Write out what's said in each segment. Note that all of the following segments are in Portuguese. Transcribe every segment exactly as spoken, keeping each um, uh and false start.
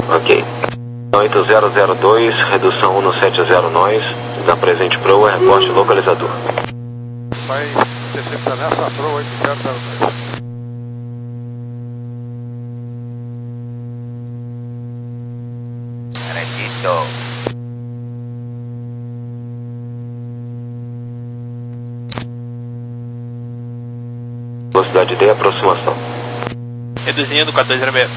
Ok. oito zero zero dois, redução um sete zero nós, da presente proa, reporte localizador. Vai interceptar nessa proa oito zero zero dois. Acredito. Velocidade de aproximação. Reduzindo quatro dois zero seis.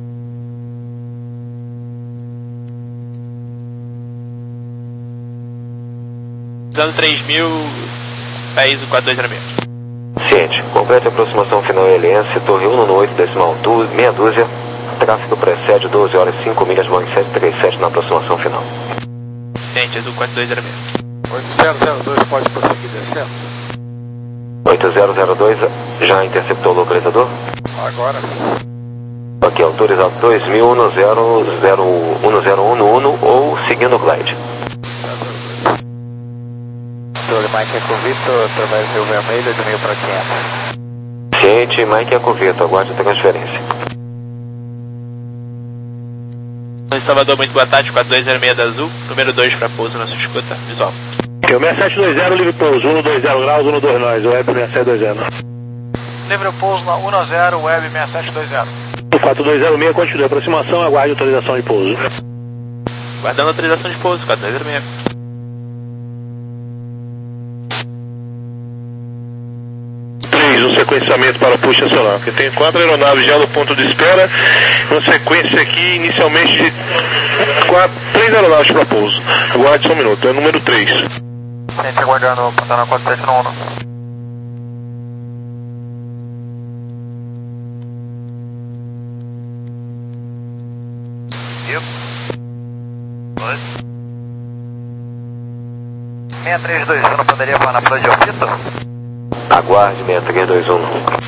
Usando três mil, país o quatro dois zero seis. Ciente. Complete a aproximação final L S, Torre um no oito, decimal meia dúzia. Tráfego precede doze horas e cinco milhas, Boeing sete três sete na aproximação final. Ciente, azul quatro dois zero seis. oito zero zero dois pode prosseguir descendo. oito zero zero dois, já interceptou o localizador? Agora. Ok, autorizado dois mil, um zero zero um zero um no um ou seguindo o glide. Controle Mike Eco Victor, através do vermelho de mil para quinhentos. Ciente, Mike Ecovito, aguarde a transferência. Salvador, muito boa tarde, quatro dois zero seis da Azul, número dois para pouso na sua escuta, visual. Ok, o seis sete dois zero, livre pouso, um dois zero graus, um dois nós, web seis sete dois zero. Livre pouso na um zero, web seis sete dois zero. O quatro dois zero seis continua a aproximação, aguarde autorização de pouso. Guardando a autorização de pouso, quatro dois zero seis. três, um sequenciamento para o push nacional, que tem quatro aeronaves já no ponto de espera, uma sequência aqui inicialmente de quatro, três aeronaves para pouso. Aguarde só um minuto, é o número três. Gente, aguardando, Pantana quatro sete um um. Oi? seis três dois um, não poderia falar na plano de orbita? Aguarde seis três dois um.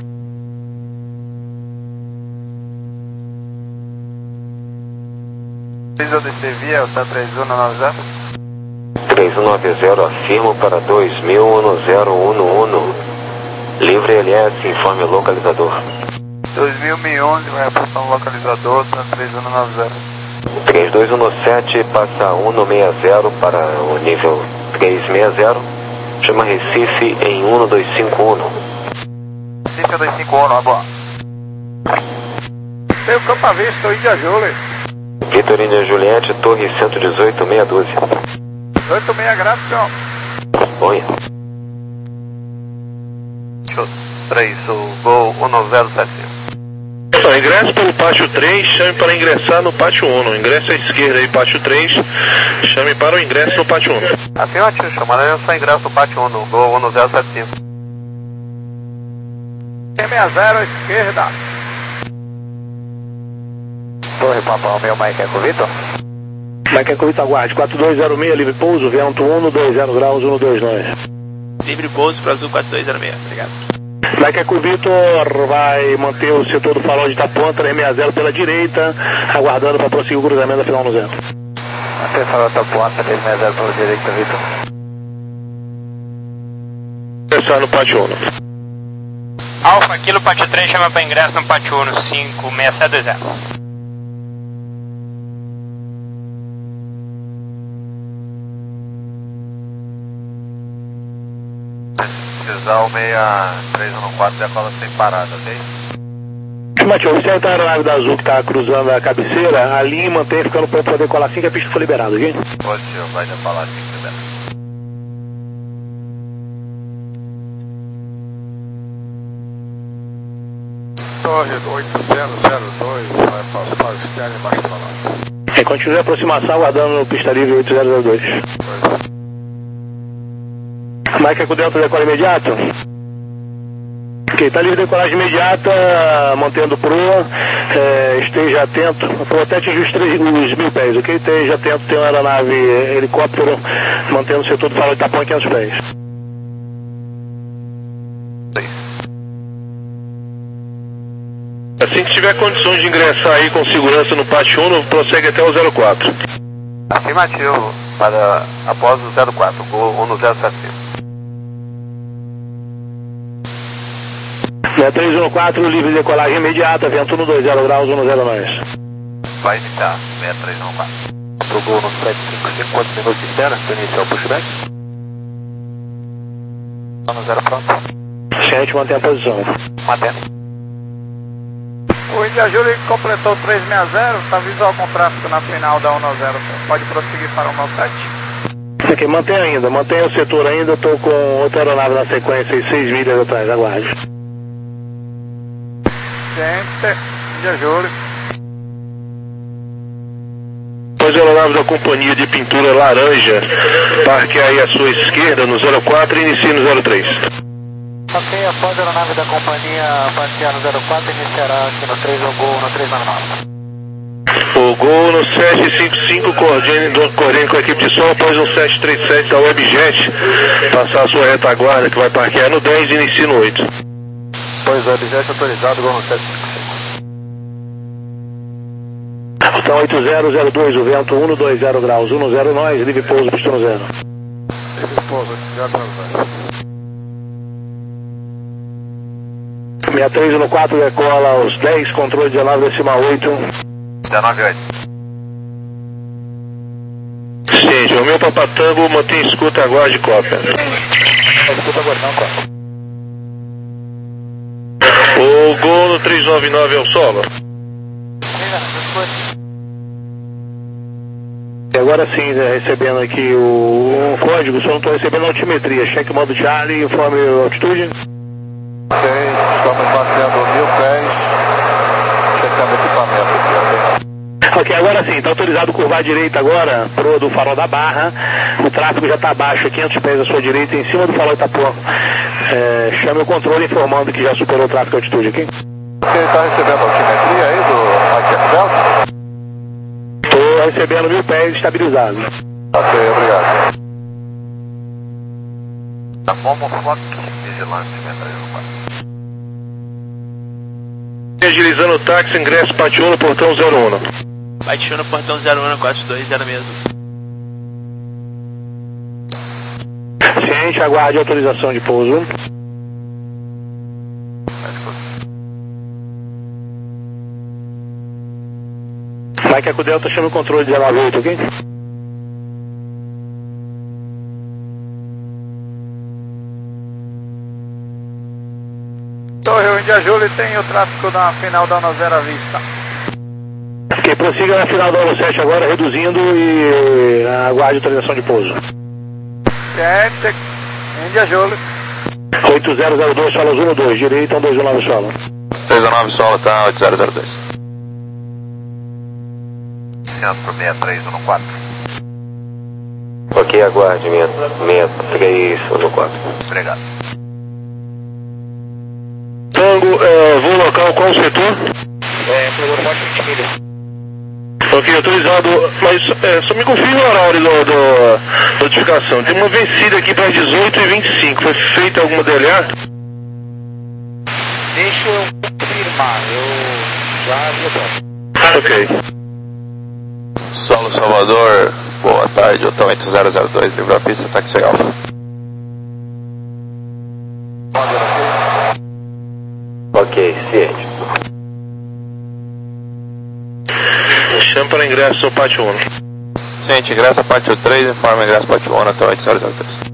Precisa descer via, o T três um nove zero? três um nove zero, afirmo para dois mil, um zero um um. Livre L S, informe localizador. dois mil e onze, vai apontar um localizador, T três um nove zero. três dois um sete, passa um seis zero para o nível três seis zero. Chama Recife em um dois cinco um. Recife dois cinco um, boa. Tem o campo à vista, o Índia Júlia. Vitor Índia Juliette, Torre cento e dezoito, meia dúzia. oito seis graus, senhor. Oi. três, o Gol um zero sete. Então, ingresso pelo pátio três, chame para ingressar no pátio um. Ingresso à esquerda aí, pátio três, chame para o ingresso no pátio um. Afirmativo, chamando é só ingresso no pátio um, no Gol um zero sete cinco. seis zero à esquerda. Torre Papão, meu Mike Eco Victor. Mike Ecovito, aguarde, quatro dois zero seis, livre pouso, vento um dois zero graus, um dois nós. Livre pouso para Azul quatro dois zero seis, obrigado. Mike Ecovito vai manter o setor do farol de Itapuã, três seis zero pela direita, aguardando para prosseguir o cruzamento da final no zero. Mantém o farol de Itapuã, três seis zero pela direita, Victor. Ingressar no pátio um. Alfa, Kilo, pátio três, chama para ingresso no pátio um, cinco seis sete dois zero. Precisar o seis três um quatro decola sem parada, ok? Matheus, você está a aeronave da Azul que está cruzando a cabeceira, ali mantém ficando pronto para decolar assim que a pista for liberada, ok? Pode ser, vai decolar assim que quiser. Torre oito zero zero dois, vai passar o externo embaixo da lá. É, continue a aproximação, aguardando no pista livre oito zero zero dois. Mike Eco Delta, decola imediato. Ok, está livre de decolagem imediata, mantendo proa, é, esteja atento, proa até atingir os, três, os mil pés, ok? Esteja atento, tem uma aeronave helicóptero mantendo o setor do farol de Itapuã a quinhentos pés. Assim que tiver condições de ingressar aí com segurança no pátio um, prossegue até o zero quatro. Afirmativo, para após o zero quatro, Gol um zero sete cinco. três um quatro, livre de decolagem imediata, vento um dois zero graus, um zero nós. Vai iniciar, seis três um quatro. Pro Gol no sete cinco cinco, quantos minutos de espera para iniciar o pushback? No zero pronto. Gente, mantém a posição. Mantendo. O India Júlio completou três seis zero, está visual com tráfego na final da um zero. Pode prosseguir para o sete. Ok, mantém ainda, mantém o setor ainda, estou com outra aeronave na sequência e seis milhas atrás, aguarde. Gente, India Júlio. Dois aeronaves da companhia de pintura laranja, parque aí à sua esquerda no zero quatro e inicie no zero três. Ok, após a aeronave da companhia parquear no zero quatro, iniciará aqui no três o Gol no três nove nove. O Gol no sete cinco cinco, coordene, coordene com a equipe de som após um sete três sete da Webjet, passar a sua retaguarda que vai parquear no dez e inicie no oito. Pois, Webjet autorizado, Gol no sete cinco cinco. Então oito zero zero dois, o vento um dois zero graus, um zero nós, livre pouso, pistão zero. Livre pouso, zero zero dois. sessenta e três no quatro decola aos dez, controle dezenove decimal oito. dezenove oito. Stage, o meu Papatango mantém escuta, aguarde cópia. Escuta aguardando, cópia. O Gol no três nove nove é o solo. E agora sim, né, recebendo aqui o, o código, só não estou recebendo a altimetria. Cheque modo Charlie, informe a altitude. Ok, estamos batendo mil pés, checando equipamento aqui, ok? Ok, agora sim, está autorizado a curvar à direita agora, pro do farol da Barra. O tráfego já está abaixo, quinhentos pés à sua direita, em cima do farol Itapuã. É, chame o controle informando que já superou o tráfego de altitude aqui. Você está recebendo a altimetria aí do Mike Delta? Estou recebendo mil pés estabilizado. Ok, obrigado. Tá bom, Fox, vigilante, seis três um quatro. Agilizando o táxi, ingresso Patiolo no portão zero um. Baixou no portão zero um, quatro dois zero mesmo. Ciente, aguarde autorização de pouso. Mike Eco Delta, chama o controle dezenove oito, ok? Torre, o India Júlio tem o tráfego na final da um zero à vista. Ok, prossiga na final da um sete agora, reduzindo e aguarde autorização de pouso. Gente, India Júlio. oito zero zero dois, solos um dois, direita, um dois um nove solo. três nove solo, tá, oito zero zero dois. Centro seis três um quatro. Ok, aguarde, seis três um quatro. Obrigado. Tango, é, voo local, qual o setor? É, pegou forte vinte milhas. Ok, autorizado, mas é, só me confirma o horário do, do, da notificação. Tem uma vencida aqui para dezoito e vinte e cinco, foi feita alguma D L A? Deixa eu confirmar, eu já vi. Ok. Solo Salvador, boa tarde, Hotel oito zero zero dois, livre a pista, táxi alfa. Ok, ciente. Chama para ingresso Pátio um. Ciente, ingresso Pátio três, informa ingresso Pátio um, Hotel oito zero zero dois.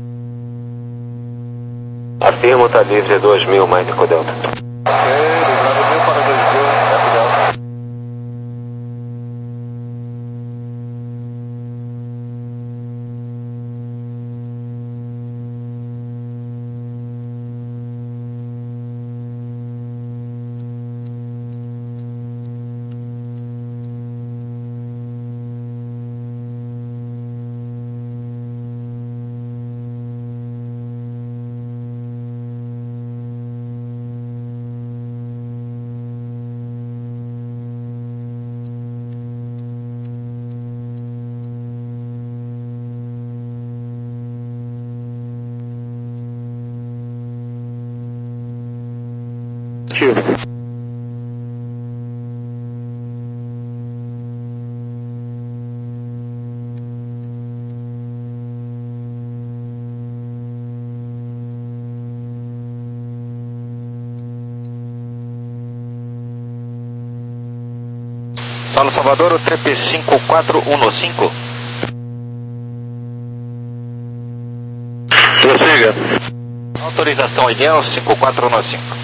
Afirmo, tá livre dois mil, mais de Codelta. Ok, livrando mil para dois mil, Eco Delta. Paulo Salvador, o trip cinco quatro um cinco. Prossiga. Autorização ideal cinco quatro um cinco.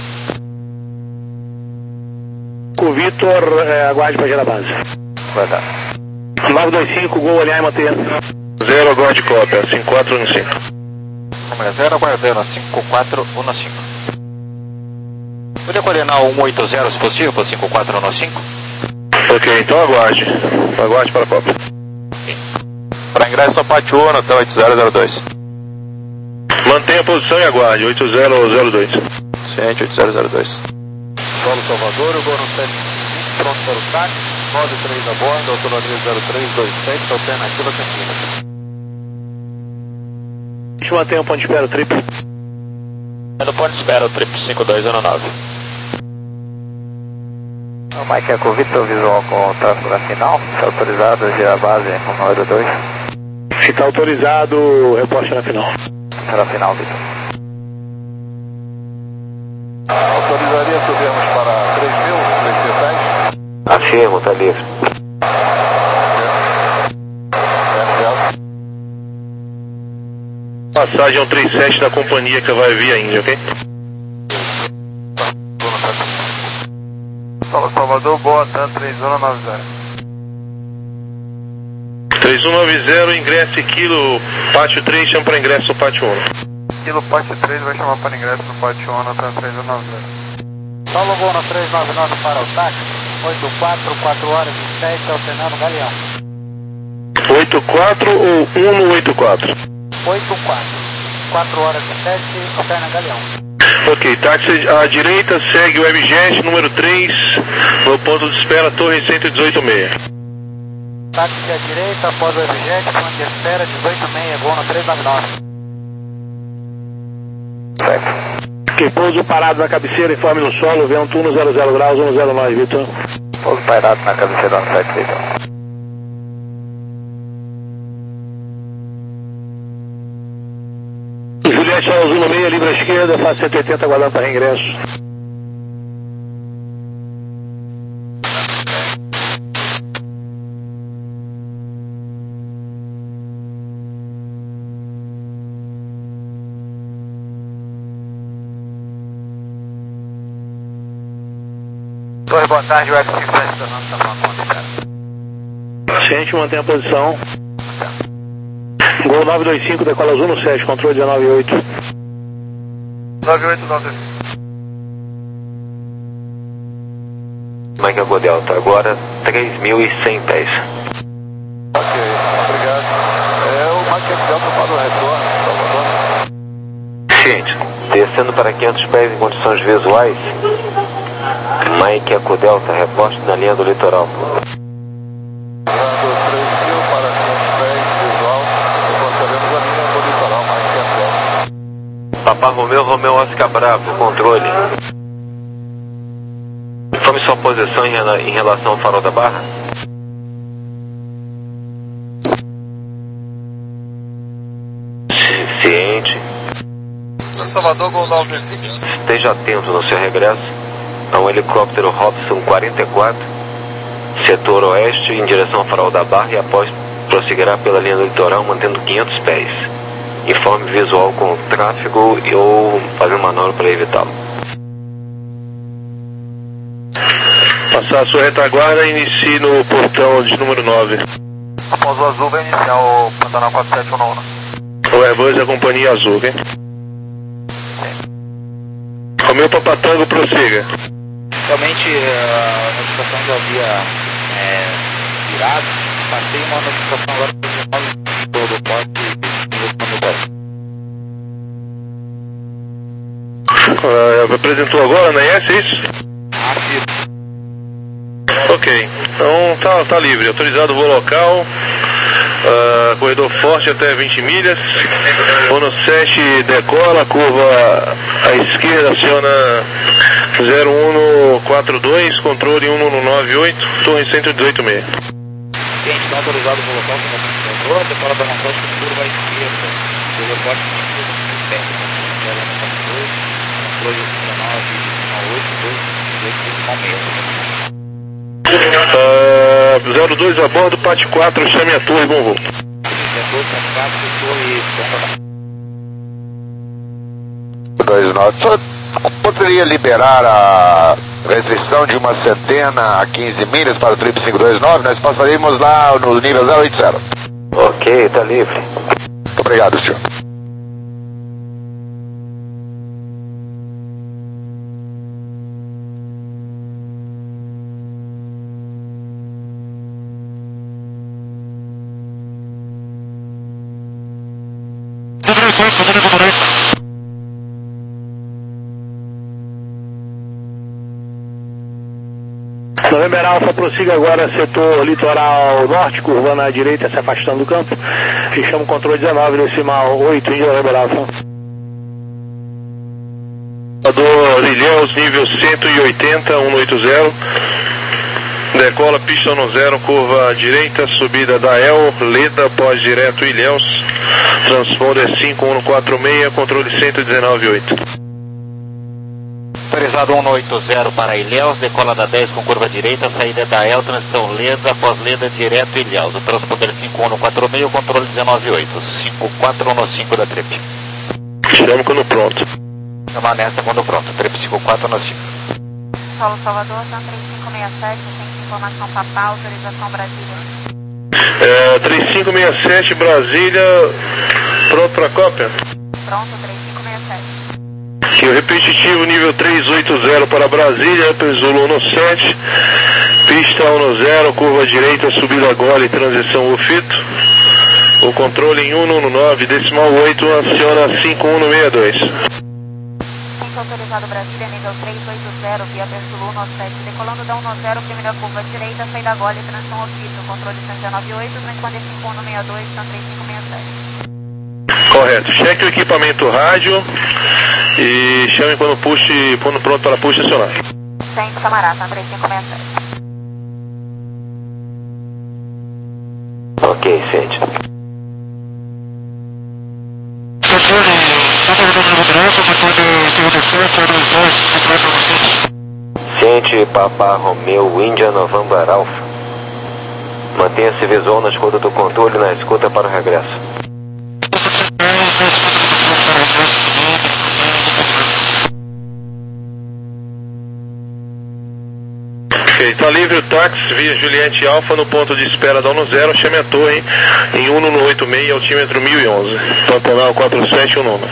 Com o Vitor, é, aguarde para gerar base. Guardado. nove dois cinco, Gol, olhar e manter. Zero, aguarde cópia, cinco quatro um cinco. Número zero, aguardando, cinco quatro um cinco. Podia coordenar um oito zero se possível para cinco quatro um cinco? Ok, então aguarde. Aguarde para a cópia. Para ingresso ao pátio um, até oito zero zero dois. Mantenha a posição e aguarde, oito zero zero dois. Ciente, oito zero zero dois. Paulo Salvador, o Gol no sete cinco, pronto para o táxi, nove três a bordo, autonomia zero três dois sete, alternativa centímetro. A gente mantém o ponto de espera, o trip. No ponto de espera, o trip cinco dois um nove. O Mike Eco Victor, visual com o tráfego na final, está autorizado a girar a base um nove dois. Se está autorizado, reporte na final. Para a final, Victor. Autorizaria subirmos para três mil, três mil pés? Afirmo, tá livre. Passagem é um três sete da companhia que vai vir ainda, ok? Salvador, boa, TAM três um nove zero. três um nove zero, ingresso e quilo, pátio três, chama para ingresso no pátio um. Quilo pátio três vai chamar para ingresso no pátio um, TAM três um nove zero. Paulo Gol no três nove nove para o táxi, oito quatro, quatro horas e sete, alternando Galeão. oito quatro ou um no oito quatro? oito quatro, quatro horas e sete, alterna Galeão. Ok, táxi à direita, segue o Webjet número três, no ponto de espera, torre cento e dezoito seis. Táxi à direita, após o Webjet, ponto de espera, dezoito seis, Gol no três nove nove. Certo. Ok, pouso parado na cabeceira, informe no solo, vento um no zero zero graus, um zero nove, Vitor. Pouso parado na cabeceira no sete, Vitor. Juliette Azul no meio, livre à esquerda, faixa cento e oitenta, aguardando para reingresso. Torre, boa tarde, o F cinco está estacionando, está falando com o espera. Ciente, mantém a posição. Gol nove dois cinco, decola azul no sete, controle dezenove oito. nove oito nove. Mike Eco Delta, agora três mil e cem pés. Ok, obrigado. É o Mike Eco Delta para o retorno, Salvador. Ciente, descendo para quinhentos pés em condições visuais. Mike Eco Delta, reposte na linha do litoral. Papa Romeu, Romeu Oscar Bravo, controle. Informe sua posição em, rela em relação ao farol da barra. Ciente. Salvador, Gol nove cinco. Esteja atento no seu regresso a um helicóptero Robson quarenta e quatro, setor oeste, em direção ao farol da barra e após prosseguirá pela linha do litoral mantendo quinhentos pés. Informe visual com tráfego e ou fazer manobra para evitá-lo. Passar a sua retaguarda e inicie no portão de número nove. Após o azul, vai iniciar o Pantanal quatro sete um nove. O Airbus é a companhia azul, ok? Romeu Papatango, prossiga. Realmente a notificação já havia é, virado, passei uma notificação agora do do poste. Uh, apresentou agora na I S, é isso? Ok, então tá, tá livre, autorizado o voo local, uh, corredor forte até vinte milhas, Ono sete decola, curva à esquerda, aciona zero um quatro dois, controle um um nove oito, torre cento e dezoito seis. Gente, está autorizado o voo local como controle, decola da montagem curva à esquerda, o aeroporto de pé. Uh, Uh, zero dois a bordo, P A T quatro, chame a torre, bom voo. zero dois, P A T quatro, torre, dois nove. Só poderia liberar a restrição de uma centena a quinze milhas para o trip cinco dois nove? Nós passaríamos lá no nível zero oito zero. Ok, tá livre. Muito obrigado, senhor. November Alpha, prossiga agora setor litoral norte, curvando à direita, se afastando do campo. E chama o controle dezenove, decimal oito, em November Alpha. Computador Ilhéus, nível cento e oitenta, cento e oitenta. Decola, pista no zero, curva à direita, subida da El, Leda, pós-direto Ilhéus. Transponder cinco um quatro seis, controle cento e dezenove oito. Autorizado cento e oitenta para Ilhéus, decola da dez com curva direita, saída da El, transição Leda, pós-Leda, direto Ilhéus. O transponder cinco um quatro seis, controle dezenove oito, cinco quatro um cinco da trip. Tiramos quando pronto. Chamar nessa quando pronto, trip cinco quatro um cinco. Solo Salvador, São três cinco seis sete, tem informação papal, autorização Brasília. É, três cinco seis sete, Brasília, pronto para cópia? Pronto, três cinco seis sete. Aqui o repetitivo nível trezentos e oitenta para Brasília, Zulu no sete, pista um zero, curva direita, subida Gole, transição Ufito. O controle em cento e dezenove, decimal oito, aciona cinco um seis dois. Centro autorizado Brasília, nível trezentos e oitenta, via Zulu no sete, decolando da um zero, primeira curva direita, saída Gole, transição Ufito, controle cento e dezenove oito, transponder cinco um seis dois, São três cinco seis sete. Correto, cheque o equipamento rádio e chame quando puxe, quando pronto para push acionar. Centro Samará, São três cinco seis sete. Ok, sente. Sente Papa Romeu Índia November Alpha. Mantenha-se visual na escuta do controle e na escuta para o regresso. Ok, está livre o táxi via Juliette Alpha no ponto de espera da um zero, chame a torre em cento e oitenta e seis, altímetro mil e onze. Pantanal quatro sete um nome.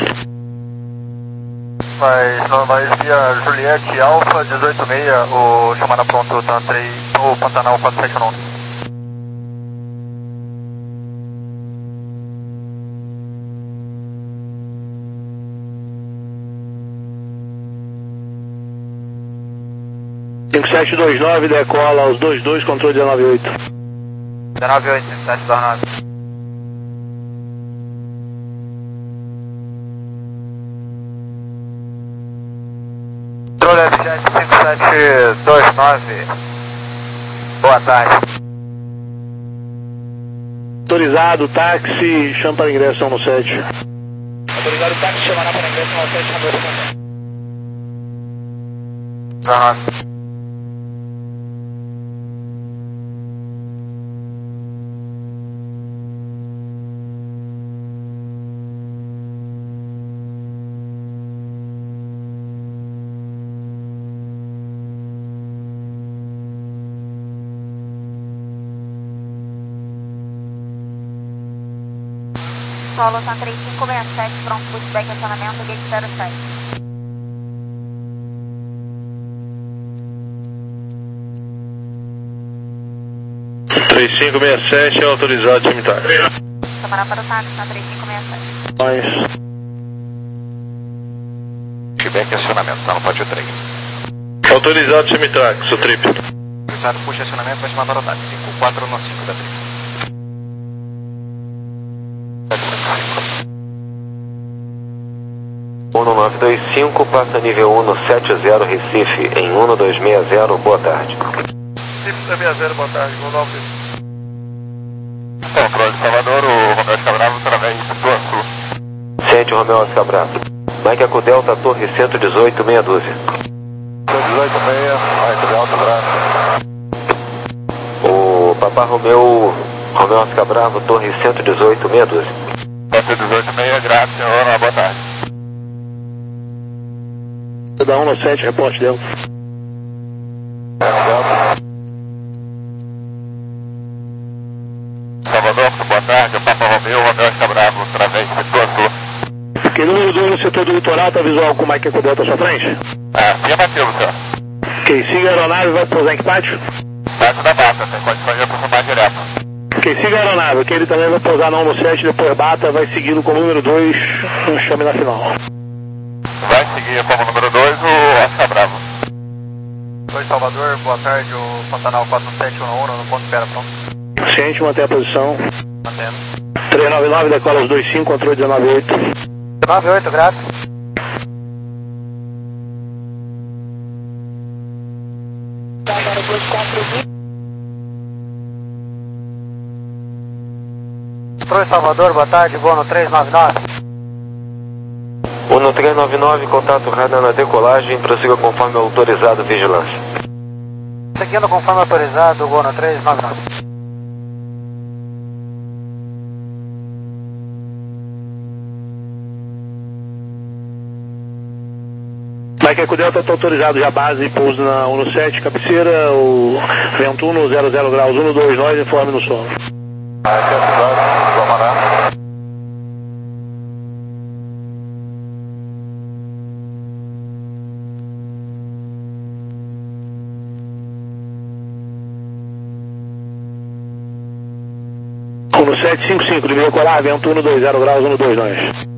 Mas não vai via Juliette Alpha dezoito seis, o chamada pronto tá três, o Pantanal quatro sete um nome. cinco sete dois nove, decola aos dois dois, controle dezenove oito. dezenove oito, cinco sete dois nove. Controle F sete cinco sete dois nove. Boa tarde. Autorizado, táxi, chama para ingresso um sete. Autorizado o táxi, chamará para ingresso um sete, chama dois sete. dezenove. Solo São três cinco seis sete, pronto, pushback, acionamento, gate zero sete. três cinco seis sete é autorizado de imitar. Chamará para o táxi, São três cinco seis sete. Nós. Feedback e acionamento, tá no pátio três. Autorizado de imitar, seu trip. Autorizado puxa acionamento, vai mandar o táxi, cinco quatro um cinco da trip. um nove dois cinco, passa nível cento e setenta, Recife, em cento e dois seis zero, boa tarde. cento e seis zero, boa tarde, um nove. Controle de Salvador, o Romeu Escabravo, através do Sul. Sente Romeu Oscar Bravo. Mike Eco Delta, torre cento e dezoito, meia dúzia. cento e dezoito, meia, Mike Delta, Bravo. O Papá Romeu, Romeu Oscar Bravo, torre cento e dezoito, meia dúzia. cento e dezoito, meia, graças, senhor, boa tarde. Da um no sete, reporte dela. Salvador, boa tarde, Papa Romeu, Romeu Oscar Bravo, através do setor sul. Que número dois no setor do litoral, tá visual com o Mike Eco Delta à sua frente? Ah, sim, Matheus, senhor. Ok, siga a aeronave, vai pousar em que pátio? Pátio da Bata, tem condições de aproximar direto. Ok, siga a aeronave, que ele também vai pousar na um no sete, depois bata, vai seguindo como número dois, chame na final. Vai seguir como número dois o Oscar Bravo. Oi, Salvador, boa tarde, o Pantanal quatro sete um um no ponto espera, pronto. Ciente, mantém a posição. Mantendo. trezentos e noventa e nove, decola os dois cinco, controle dezenove oito. dezenove oito, graças. Oi, Salvador, boa tarde, voo no trezentos e noventa e nove. um no trezentos e noventa e nove, contato radar na decolagem, prossiga conforme autorizado, vigilância. Seguindo conforme autorizado, voo no trezentos e noventa e nove. Mike Eco Delta está autorizado já base e pouso na um no sete, cabeceira, o vento um no zero zero graus, um no dois, nós, informe no solo. um no sete cinco cinco, livre decolar, vento um no dois zero graus, um no dois, nós.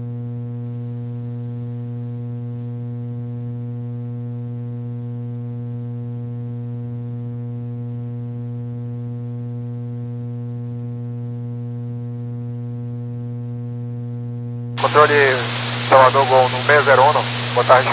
Controle Salvador, gol no seis zero um, boa tarde.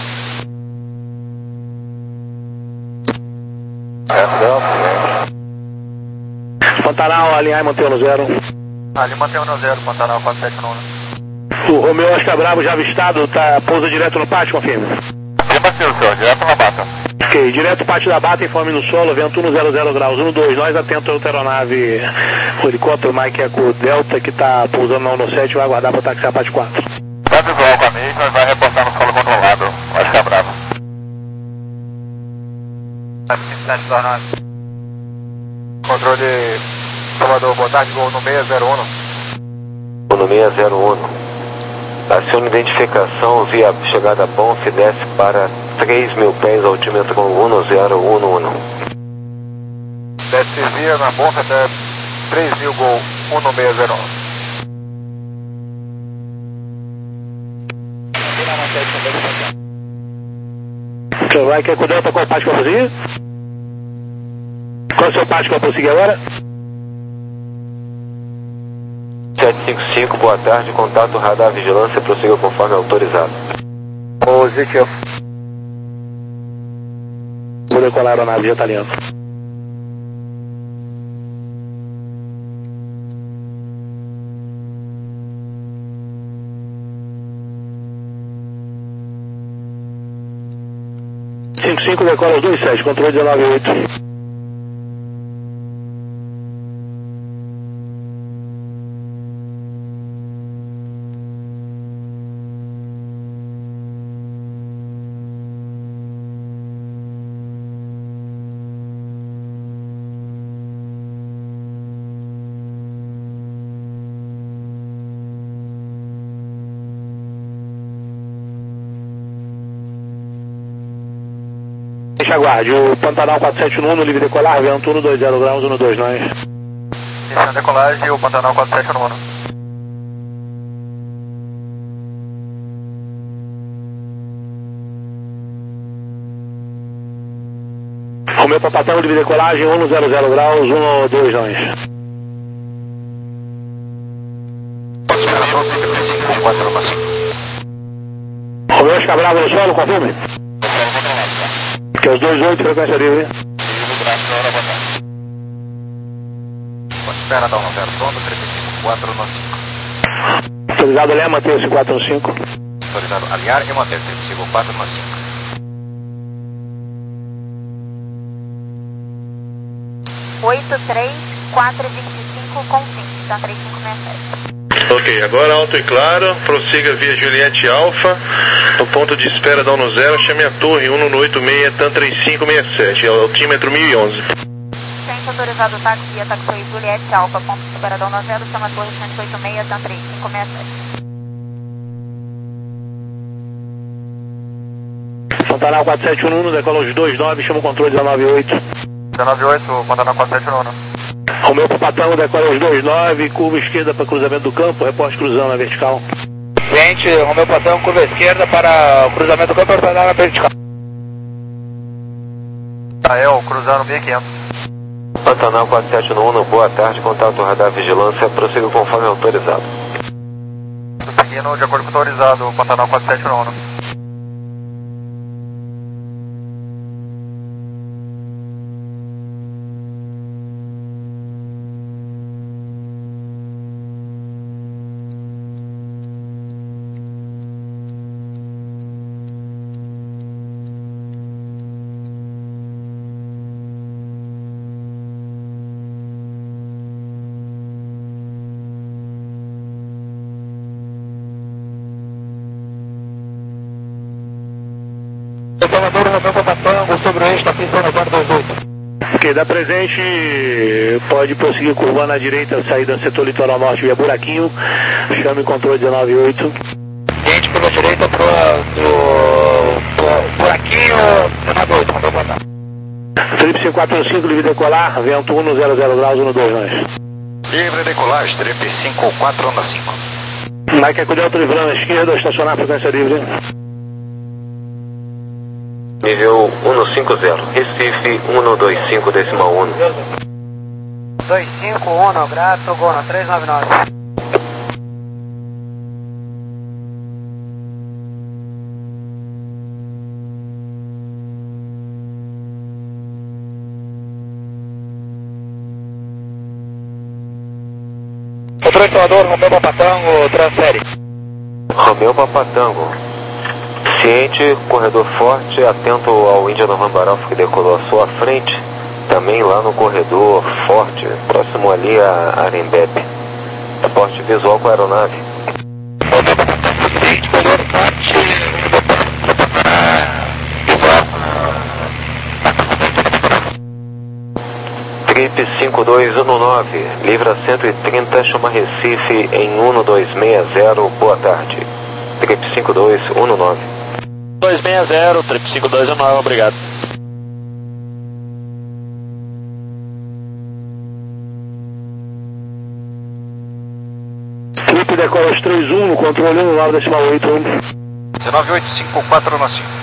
Pantanal, alinhar e manter no zero. Ali mantém no zero, Pantanal quatro sete um. O Romeu Oscar Bravo já avistado, tá, pousa direto no pátio, confirme. Sim, Matheus, senhor, direto na Bata. Ok, direto pátio da Bata, informe no solo, vento um no zero zero graus, um no dois, nós, atento a outra aeronave, o helicóptero Mike Eco Delta, que tá pousando na um no sete, vai aguardar para taxiar a pátio quatro. Tá visual com a mesma, vai reportar no solo controlado, Oscar Bravo. Controle Salvador, boa tarde, gol no seis zero um. um no seis zero um. Acione identificação via chegada Bonf, desce para três mil pés, altímetro um no zero um no um. Desce via na Bonf até três mil, gol um no seis zero um. Vai, quer cuidar para qual parte que eu vou prosseguir? Qual é o seu parte que eu vou prosseguir agora? sete cinco cinco, boa tarde, contato radar vigilância, prossiga conforme autorizado. Positivo. Vou decolar a aeronave, já tá lindo. cinco cinco, decola os dois sete, controle dezenove oito. Deixa aguarde, o Pantanal quatro sete um no livre decolar, vento um no dois zero graus, um no dois, nós. Iniciando decolagem, o Pantanal quatro sete um. Romeu Papatão, livre decolagem, um no zero zero graus, um no dois, nós. Romeu Oscar Bravo no solo, confirme. Que é os dois oito, frequência livre. Espera, dá um zero, pronto, trinta e cinco, quatro no cinco. Autorizado alinhar, manter esse quatro no cinco. Autorizado alinhar e manter trinta e cinco, quatro no cinco. oito três quatro e vinte e cinco com vinte, tá três cinco seis sete. Ok, agora alto e claro, prossiga via Juliette Alfa, no ponto de espera da um zero, chame a torre um no oito seis, TAM três cinco seis sete, altímetro mil e onze. Ciente autorizado táxi via taxi Juliette Alfa, ponto de espera da um zero, chama a torre cento e oito seis, TAM três cinco seis sete. Pantanal quatro sete um um, decola os dois nove, chama o controle dezenove oito. dezenove oito, Pantanal quatro sete um um. Romeu Papatango, decola os dois nove, curva esquerda para cruzamento do campo, reporte cruzando na vertical. Ciente, Romeu Papatango, curva esquerda para cruzamento do campo, para na vertical. Tael, cruzando mil e quinhentos. Pantanal quatro sete um um, boa tarde, contato radar vigilância, prossiga conforme autorizado. Estou seguindo de acordo com o autorizado, Pantanal quatro sete um um. Salvador, Romeu Papatango, sobre o eixo da pista quatro dois oito. Ok, da presente, pode prosseguir curvando à direita, saída setor litoral norte via Buraquinho, chame controle dezenove oito. Ciente, curva direita para o Buraquinho, dezenove oito, Romeu Papatango. Trip cinco quatro cinco, livre decolar, vento um zero zero graus, um dois nós. Livre decolagem, Trip cinco quatro um cinco. Mike Acudelto, livrando à esquerda, estacionar frequência livre. Nível cento e cinquenta, Recife cento e vinte e cinco decimal um. dois cinco um, grato, Gono, três nove nove. Controle Salvador, Romeu Papatango, transfere. Romeu Papatango. Ciente, corredor forte, atento ao Indian Rambaroff que decolou à sua frente, também lá no corredor forte, próximo ali a Arembep. Reporte visual com a aeronave. Ciente, corredor forte, Trip cinco dois um nove, livra cento e trinta, chama Recife em cento e dois seis zero, boa tarde. Trip cinco dois um nove. dois seis zero, Trip cinco dois um nove, obrigado. Trip decola os três um, no controle um, nove decimal oito. dezenove oito cinco quatro um cinco.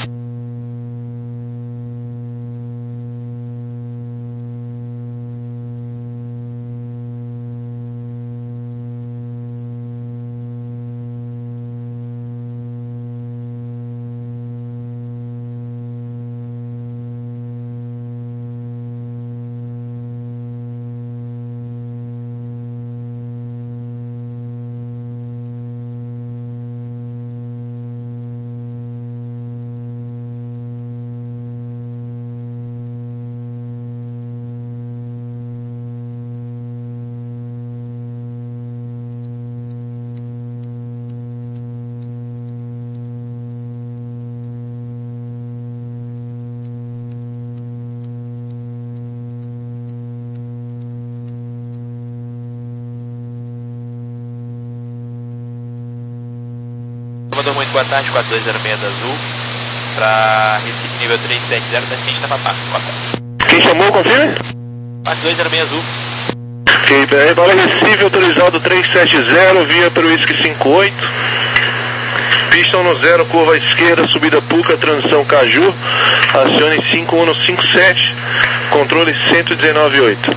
Mandou muito boa tarde, quatro dois zero seis da Azul, para Recife nível três sete zero da Ciente da Papá. Quem chamou, confirme? quatro dois zero seis Azul. Ok, bem, para Recife autorizado três sete zero, via para o Whisky cinco oito. Pista um zero, curva à esquerda, subida Puca, transição Caju, acione cinco um cinco sete, controle cento e dezenove oito.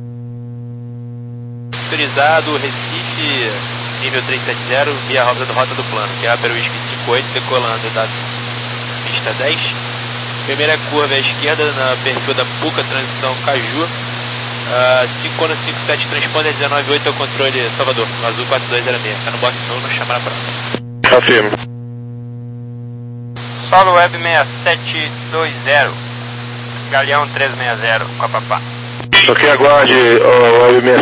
Autorizado Recife nível três sete zero, via rota do, rota do plano, que é pelo Whisky cinco oito, decolando da pista dez. Primeira curva à esquerda, na perfil da Puca, transição Caju. Uh, cinco um cinco sete, transponder dezenove oito ao controle Salvador, no Azul quatro dois zero seis. Tá no box novo, não chama na prova. Afirmo. Solo Web seis sete dois zero, Galeão trezentos e sessenta, com a Papá. Ok, aguarde o